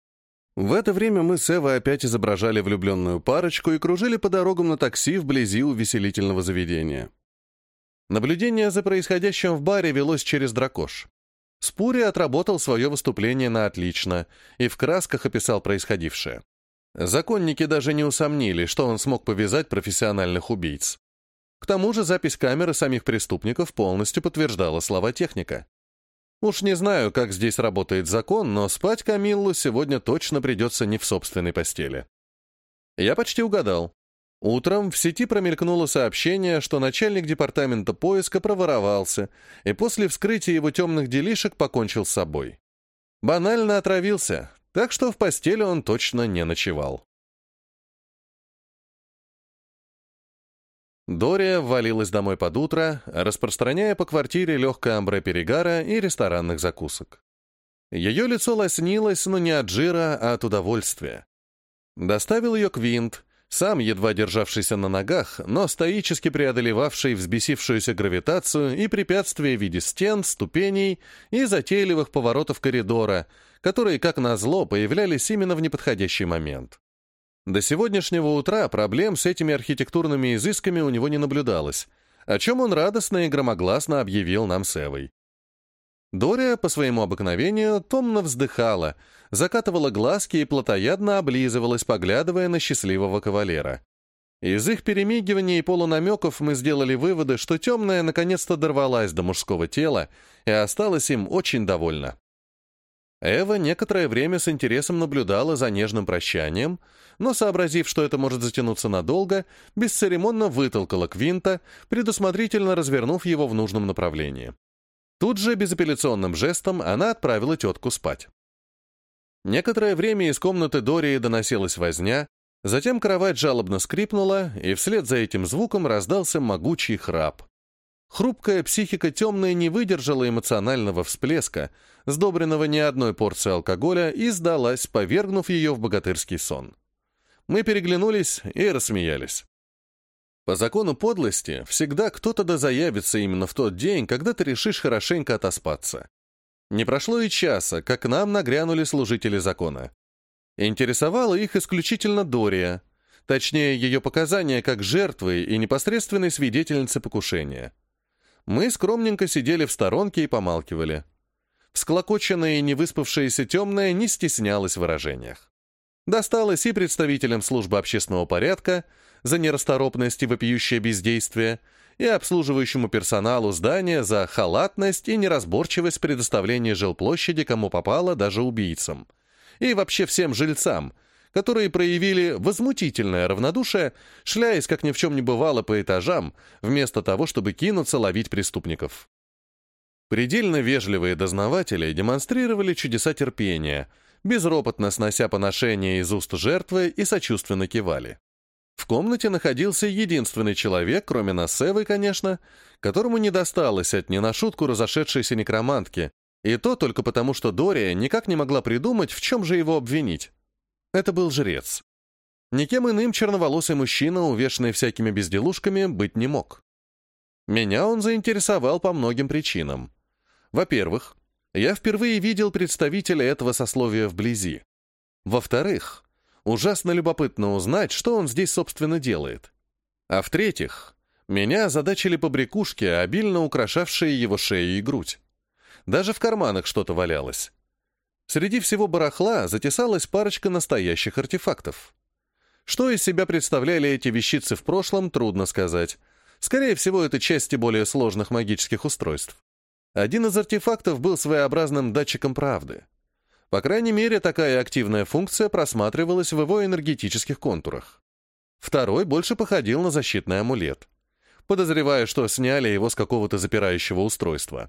A: В это время мы с Эвой опять изображали влюбленную парочку и кружили по дорогам на такси вблизи увеселительного заведения. Наблюдение за происходящим в баре велось через дракош. Спурий отработал свое выступление на отлично и в красках описал происходившее. Законники даже не усомнились, что он смог повязать профессиональных убийц. К тому же запись камеры самих преступников полностью подтверждала слова техника. Уж не знаю, как здесь работает закон, но спать Камиллу сегодня точно придется не в собственной постели. Я почти угадал. Утром в сети промелькнуло сообщение, что начальник департамента поиска проворовался и после вскрытия его темных делишек покончил с собой. Банально отравился, так что в постели он точно не ночевал. Дория ввалилась домой под утро, распространяя по квартире легкое амбре перегара и ресторанных закусок. Ее лицо лоснилось, но не от жира, а от удовольствия. Доставил ее Квинт, сам едва державшийся на ногах, но стоически преодолевавший взбесившуюся гравитацию и препятствия в виде стен, ступеней и затейливых поворотов коридора, которые, как назло, появлялись именно в неподходящий момент. До сегодняшнего утра проблем с этими архитектурными изысками у него не наблюдалось, о чем он радостно и громогласно объявил нам с Эвой. Дория, по своему обыкновению, томно вздыхала, закатывала глазки и плотоядно облизывалась, поглядывая на счастливого кавалера. Из их перемигиваний и полунамеков мы сделали выводы, что темная наконец-то дорвалась до мужского тела и осталась им очень довольна. Эва некоторое время с интересом наблюдала за нежным прощанием, но, сообразив, что это может затянуться надолго, бесцеремонно вытолкала Квинта, предусмотрительно развернув его в нужном направлении. Тут же, безапелляционным жестом, она отправила тетку спать. Некоторое время из комнаты Дории доносилась возня, затем кровать жалобно скрипнула, и вслед за этим звуком раздался могучий храп. Хрупкая психика темная не выдержала эмоционального всплеска, сдобренного не одной порцией алкоголя, и сдалась, повергнув ее в богатырский сон. Мы переглянулись и рассмеялись. По закону подлости, всегда кто-то да заявится именно в тот день, когда ты решишь хорошенько отоспаться. Не прошло и часа, как к нам нагрянули служители закона. Интересовала их исключительно Дория, точнее, ее показания как жертвы и непосредственной свидетельницы покушения. Мы скромненько сидели в сторонке и помалкивали. Всклокоченная и невыспавшаяся темная не стеснялась в выражениях. Досталось и представителям службы общественного порядка за нерасторопность и вопиющее бездействие, и обслуживающему персоналу здания за халатность и неразборчивость предоставления жилплощади кому попало, даже убийцам, и вообще всем жильцам, которые проявили возмутительное равнодушие, шляясь, как ни в чем не бывало, по этажам, вместо того, чтобы кинуться ловить преступников. Предельно вежливые дознаватели демонстрировали чудеса терпения, безропотно снося поношения из уст жертвы и сочувственно кивали. В комнате находился единственный человек, кроме нас с Эвой, конечно, которому не досталось от не на шутку разошедшейся некромантки, и то только потому, что Дория никак не могла придумать, в чем же его обвинить. Это был жрец. Никем иным черноволосый мужчина, увешанный всякими безделушками, быть не мог. Меня он заинтересовал по многим причинам. Во-первых, я впервые видел представителя этого сословия вблизи. Во-вторых, ужасно любопытно узнать, что он здесь, собственно, делает. А в-третьих, меня озадачили побрякушки, обильно украшавшие его шею и грудь. Даже в карманах что-то валялось. Среди всего барахла затесалась парочка настоящих артефактов. Что из себя представляли эти вещицы в прошлом, трудно сказать. Скорее всего, это части более сложных магических устройств. Один из артефактов был своеобразным датчиком правды. По крайней мере, такая активная функция просматривалась в его энергетических контурах. Второй больше походил на защитный амулет. Подозреваю, что сняли его с какого-то запирающего устройства.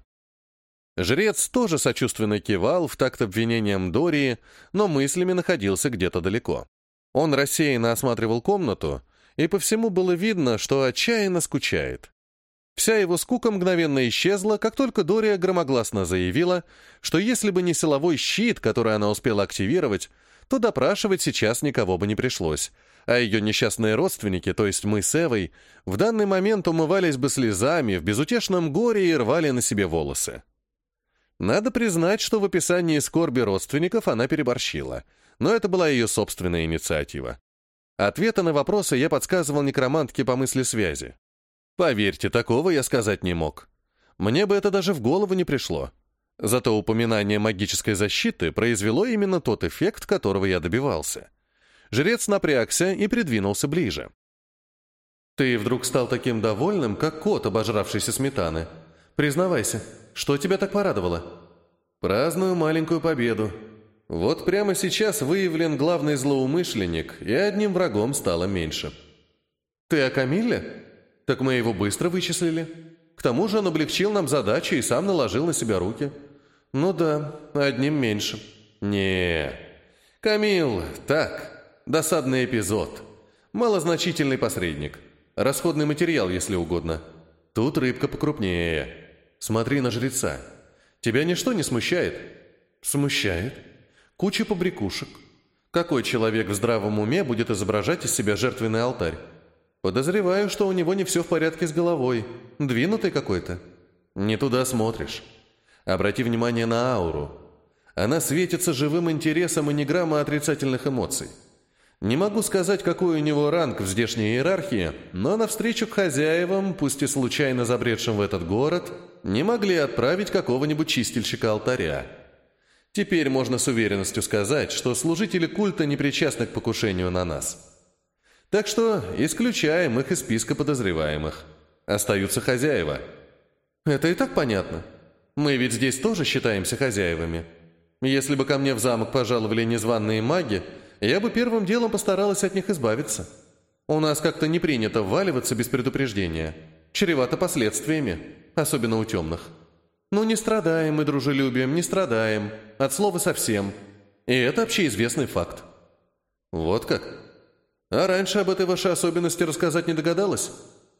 A: Жрец тоже сочувственно кивал в такт обвинениям Дории, но мыслями находился где-то далеко. Он рассеянно осматривал комнату, и по всему было видно, что отчаянно скучает. Вся его скука мгновенно исчезла, как только Дория громогласно заявила, что если бы не силовой щит, который она успела активировать, то допрашивать сейчас никого бы не пришлось, а ее несчастные родственники, то есть мы с Эвой, в данный момент умывались бы слезами в безутешном горе и рвали на себе волосы. Надо признать, что в описании скорби родственников она переборщила, но это была ее собственная инициатива. Ответы на вопросы я подсказывал некромантке по мысли связи. Поверьте, такого я сказать не мог. Мне бы это даже в голову не пришло. Зато упоминание магической защиты произвело именно тот эффект, которого я добивался. Жрец напрягся и придвинулся ближе. «Ты вдруг стал таким довольным, как кот, обожравшийся сметаны. Признавайся, что тебя так порадовало?» «Праздную маленькую победу. Вот прямо сейчас выявлен главный злоумышленник, и одним врагом стало меньше». «Ты о Камилле? Так мы его быстро вычислили. К тому же он облегчил нам задачу и сам наложил на себя руки». «Ну да, одним меньше». «Не, Камилл, так, досадный эпизод. Малозначительный посредник. Расходный материал, если угодно. Тут рыбка покрупнее. Смотри на жреца. Тебя ничто не смущает?» «Смущает. Куча побрякушек. Какой человек в здравом уме будет изображать из себя жертвенный алтарь? Подозреваю, что у него не все в порядке с головой. Двинутый какой-то. Не туда смотришь. Обрати внимание на ауру. Она светится живым интересом и ни грамма отрицательных эмоций. Не могу сказать, какой у него ранг в здешней иерархии, но навстречу к хозяевам, пусть и случайно забредшим в этот город, не могли отправить какого-нибудь чистильщика алтаря. Теперь можно с уверенностью сказать, что служители культа не причастны к покушению на нас. Так что исключаем их из списка подозреваемых. Остаются хозяева. Это и так понятно. Мы ведь здесь тоже считаемся хозяевами. Если бы ко мне в замок пожаловали незваные маги, я бы первым делом постаралась от них избавиться. У нас как-то не принято вваливаться без предупреждения. Чревато последствиями, особенно у темных. Ну, не страдаем мы дружелюбием, не страдаем. От слова совсем. И это общеизвестный факт. Вот как? А раньше об этой вашей особенности рассказать не догадалась?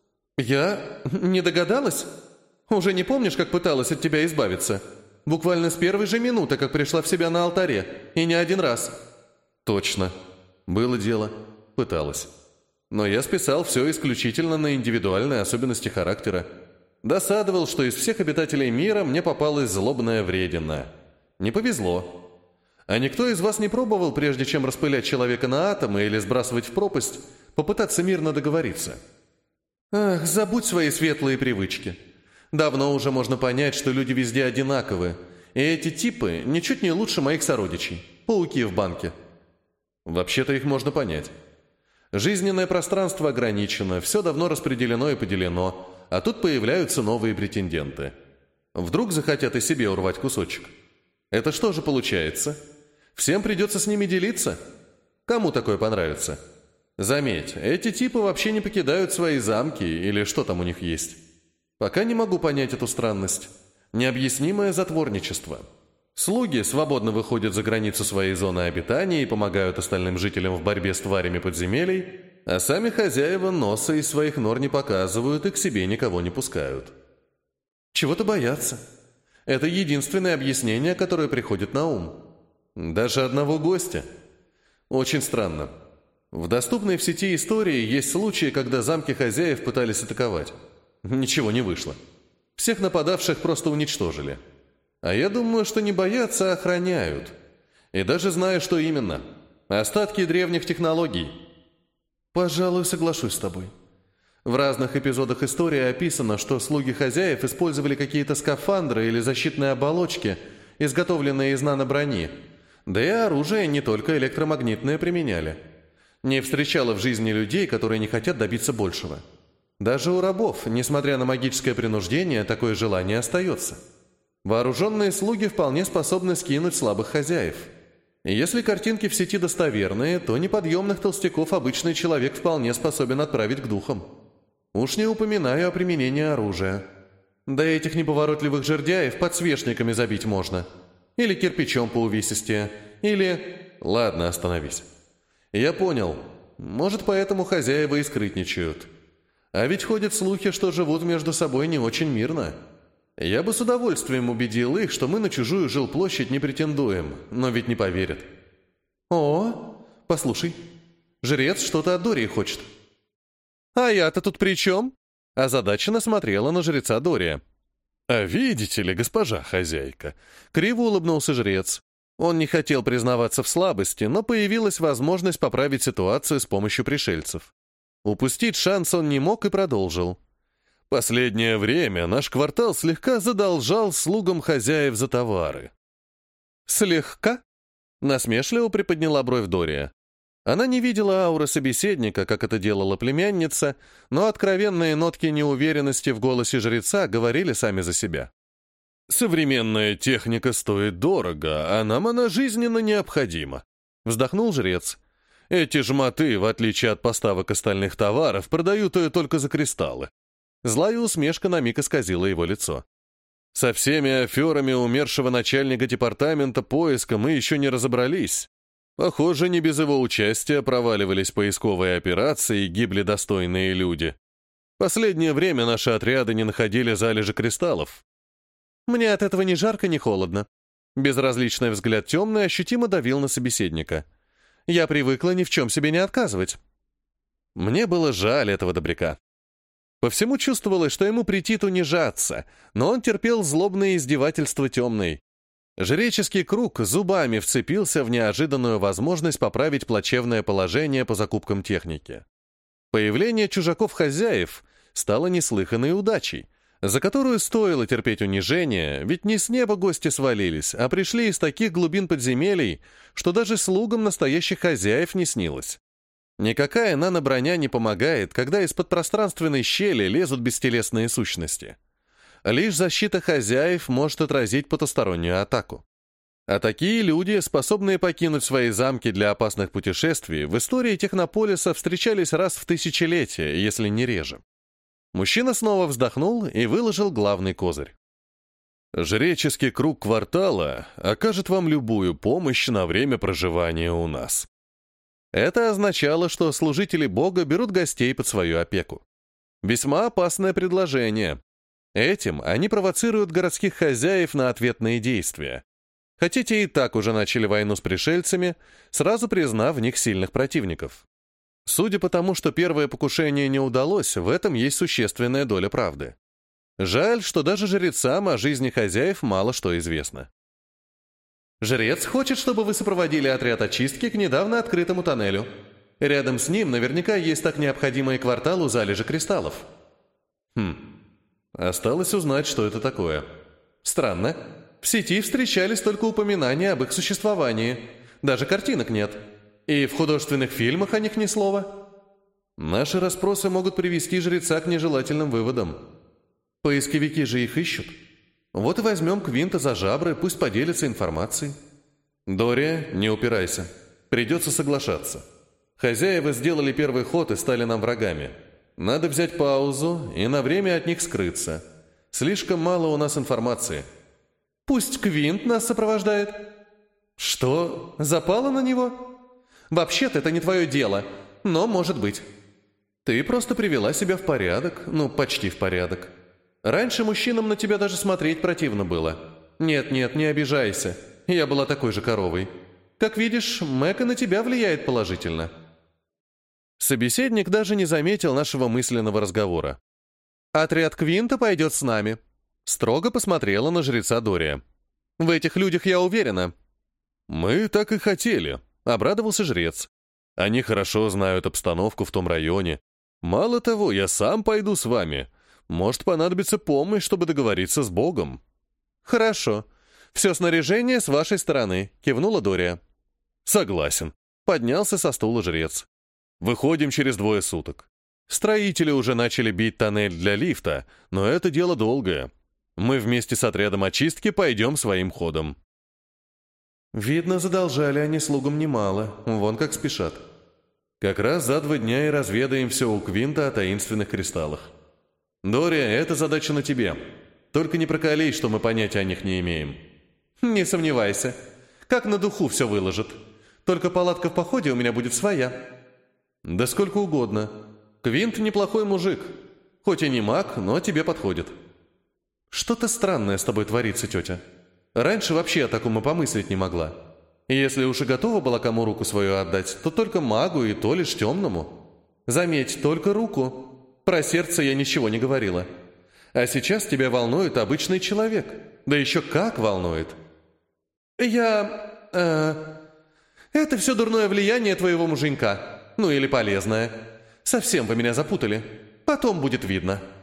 A: Я? Не догадалась? Уже не помнишь, как пыталась от тебя избавиться? Буквально с первой же минуты, как пришла в себя на алтаре. И не один раз. Точно. Было дело. Пыталась. Но я списал все исключительно на индивидуальные особенности характера. Досадовал, что из всех обитателей мира мне попалась злобная вредина. Не повезло. А никто из вас не пробовал, прежде чем распылять человека на атомы или сбрасывать в пропасть, попытаться мирно договориться? Ах, забудь свои светлые привычки. Давно уже можно понять, что люди везде одинаковы, и эти типы ничуть не лучше моих сородичей, пауки в банке. Вообще-то их можно понять. Жизненное пространство ограничено, все давно распределено и поделено, а тут появляются новые претенденты. Вдруг захотят и себе урвать кусочек. Это что же получается? Всем придется с ними делиться? Кому такое понравится? Заметь, эти типы вообще не покидают свои замки или что там у них есть. Пока не могу понять эту странность. Необъяснимое затворничество. Слуги свободно выходят за границу своей зоны обитания и помогают остальным жителям в борьбе с тварями подземелий, А сами хозяева носа из своих нор не показывают и к себе никого не пускают. Чего-то боятся. Это единственное объяснение, которое приходит на ум. Даже одного гостя. Очень странно. В доступной в сети истории есть случаи, когда замки хозяев пытались атаковать. Ничего не вышло. Всех нападавших просто уничтожили. А я думаю, что не боятся, а охраняют. И даже знаю, что именно. Остатки древних технологий. Пожалуй, соглашусь с тобой. В разных эпизодах истории описано, что слуги хозяев использовали какие-то скафандры или защитные оболочки, изготовленные из наноброни. Да и оружие не только электромагнитное применяли. Не встречала в жизни людей, которые не хотят добиться большего. Даже у рабов, несмотря на магическое принуждение, такое желание остается. Вооруженные слуги вполне способны скинуть слабых хозяев. И если картинки в сети достоверные, то неподъемных толстяков обычный человек вполне способен отправить к духам. Уж не упоминаю о применении оружия. Да этих неповоротливых жердяев подсвечниками забить можно. Или кирпичом по увесистее. Или... Ладно, остановись. Я понял. Может, поэтому хозяева и скрытничают. А ведь ходят слухи, что живут между собой не очень мирно. Я бы с удовольствием убедил их, что мы на чужую жилплощадь не претендуем, но ведь не поверят. О, послушай, жрец что-то от Дории хочет. А я-то тут при чем? Озадаченно смотрела на жреца Дория. А видите ли, госпожа хозяйка, криво улыбнулся жрец. Он не хотел признаваться в слабости, но появилась возможность поправить ситуацию с помощью пришельцев. Упустить шанс он не мог и продолжил. Последнее время наш квартал слегка задолжал слугам хозяев за товары. «Слегка?» — насмешливо приподняла бровь Дория. Она не видела ауры собеседника, как это делала племянница, но откровенные нотки неуверенности в голосе жреца говорили сами за себя. «Современная техника стоит дорого, а нам она жизненно необходима», — вздохнул жрец. «Эти жмоты, в отличие от поставок остальных товаров, продают ее только за кристаллы». Злая усмешка на миг исказила его лицо. «Со всеми аферами умершего начальника департамента поиска мы еще не разобрались. Похоже, не без его участия проваливались поисковые операции и гибли достойные люди. Последнее время наши отряды не находили залежи кристаллов». «Мне от этого ни жарко, ни холодно». Безразличный взгляд темный ощутимо давил на собеседника. «Я привыкла ни в чем себе не отказывать». Мне было жаль этого добряка. По всему чувствовалось, что ему претит унижаться, но он терпел злобные издевательства темной. Жреческий круг зубами вцепился в неожиданную возможность поправить плачевное положение по закупкам техники. Появление чужаков-хозяев стало неслыханной удачей, за которую стоило терпеть унижение, ведь не с неба гости свалились, а пришли из таких глубин подземелий, что даже слугам настоящих хозяев не снилось. Никакая наноброня не помогает, когда из-под пространственной щели лезут бестелесные сущности. Лишь защита хозяев может отразить потустороннюю атаку. А такие люди, способные покинуть свои замки для опасных путешествий, в истории Технополиса встречались раз в тысячелетие, если не реже. Мужчина снова вздохнул и выложил главный козырь. «Жреческий круг квартала окажет вам любую помощь на время проживания у нас». Это означало, что служители Бога берут гостей под свою опеку. Весьма опасное предложение. Этим они провоцируют городских хозяев на ответные действия. Хотя те и так уже начали войну с пришельцами, сразу признав в них сильных противников. Судя по тому, что первое покушение не удалось, в этом есть существенная доля правды. Жаль, что даже жрецам о жизни хозяев мало что известно. «Жрец хочет, чтобы вы сопроводили отряд очистки к недавно открытому тоннелю. Рядом с ним наверняка есть так необходимые кварталу залежи кристаллов». Осталось узнать, что это такое. Странно. В сети встречались только упоминания об их существовании. Даже картинок нет. И в художественных фильмах о них ни слова. Наши расспросы могут привести жреца к нежелательным выводам. Поисковики же их ищут. Вот и возьмем Квинта за жабры, пусть поделится информацией. Дория, не упирайся. Придется соглашаться. Хозяева сделали первый ход и стали нам врагами. Надо взять паузу и на время от них скрыться. Слишком мало у нас информации. Пусть Квинт нас сопровождает. Что, запало на него? Вообще-то это не твое дело, но может быть. Ты просто привела себя в порядок, ну, почти в порядок. Раньше мужчинам на тебя даже смотреть противно было. Нет-нет, не обижайся. Я была такой же коровой. Как видишь, Мэка на тебя влияет положительно». Собеседник даже не заметил нашего мысленного разговора. «Отряд Квинта пойдет с нами», — строго посмотрела на жреца Дория. «В этих людях я уверена».
B: «Мы так и хотели», — обрадовался жрец. «Они хорошо знают обстановку в том районе. Мало того, я сам пойду с вами. Может понадобится помощь, чтобы договориться с Богом».
A: «Хорошо. Все снаряжение с вашей стороны», — кивнула Дория.
B: «Согласен», — поднялся со стула жрец. «Выходим через 2 суток. Строители уже начали бить тоннель для лифта, но это дело долгое. Мы вместе с отрядом очистки пойдем своим ходом».
A: «Видно, задолжали они слугам немало, вон как спешат. Как раз за 2 дня и разведаем все у Квинта о таинственных кристаллах. Дория, эта задача на тебе. Только не проколей, что мы понятия о них не имеем». «Не сомневайся. Как на духу все выложат. Только палатка в походе у меня будет своя». «Да сколько угодно. Квинт неплохой мужик. Хоть и не маг, но тебе подходит». «Что-то странное с тобой творится, тетя. Раньше вообще о таком и помыслить не могла. Если уж и готова была кому руку свою отдать, то только магу и то лишь темному. Заметь, только руку. Про сердце я ничего не говорила. А сейчас тебя волнует обычный человек. Да еще как волнует». Это все дурное влияние твоего муженька. Ну или полезное. Совсем вы меня запутали. Потом будет видно».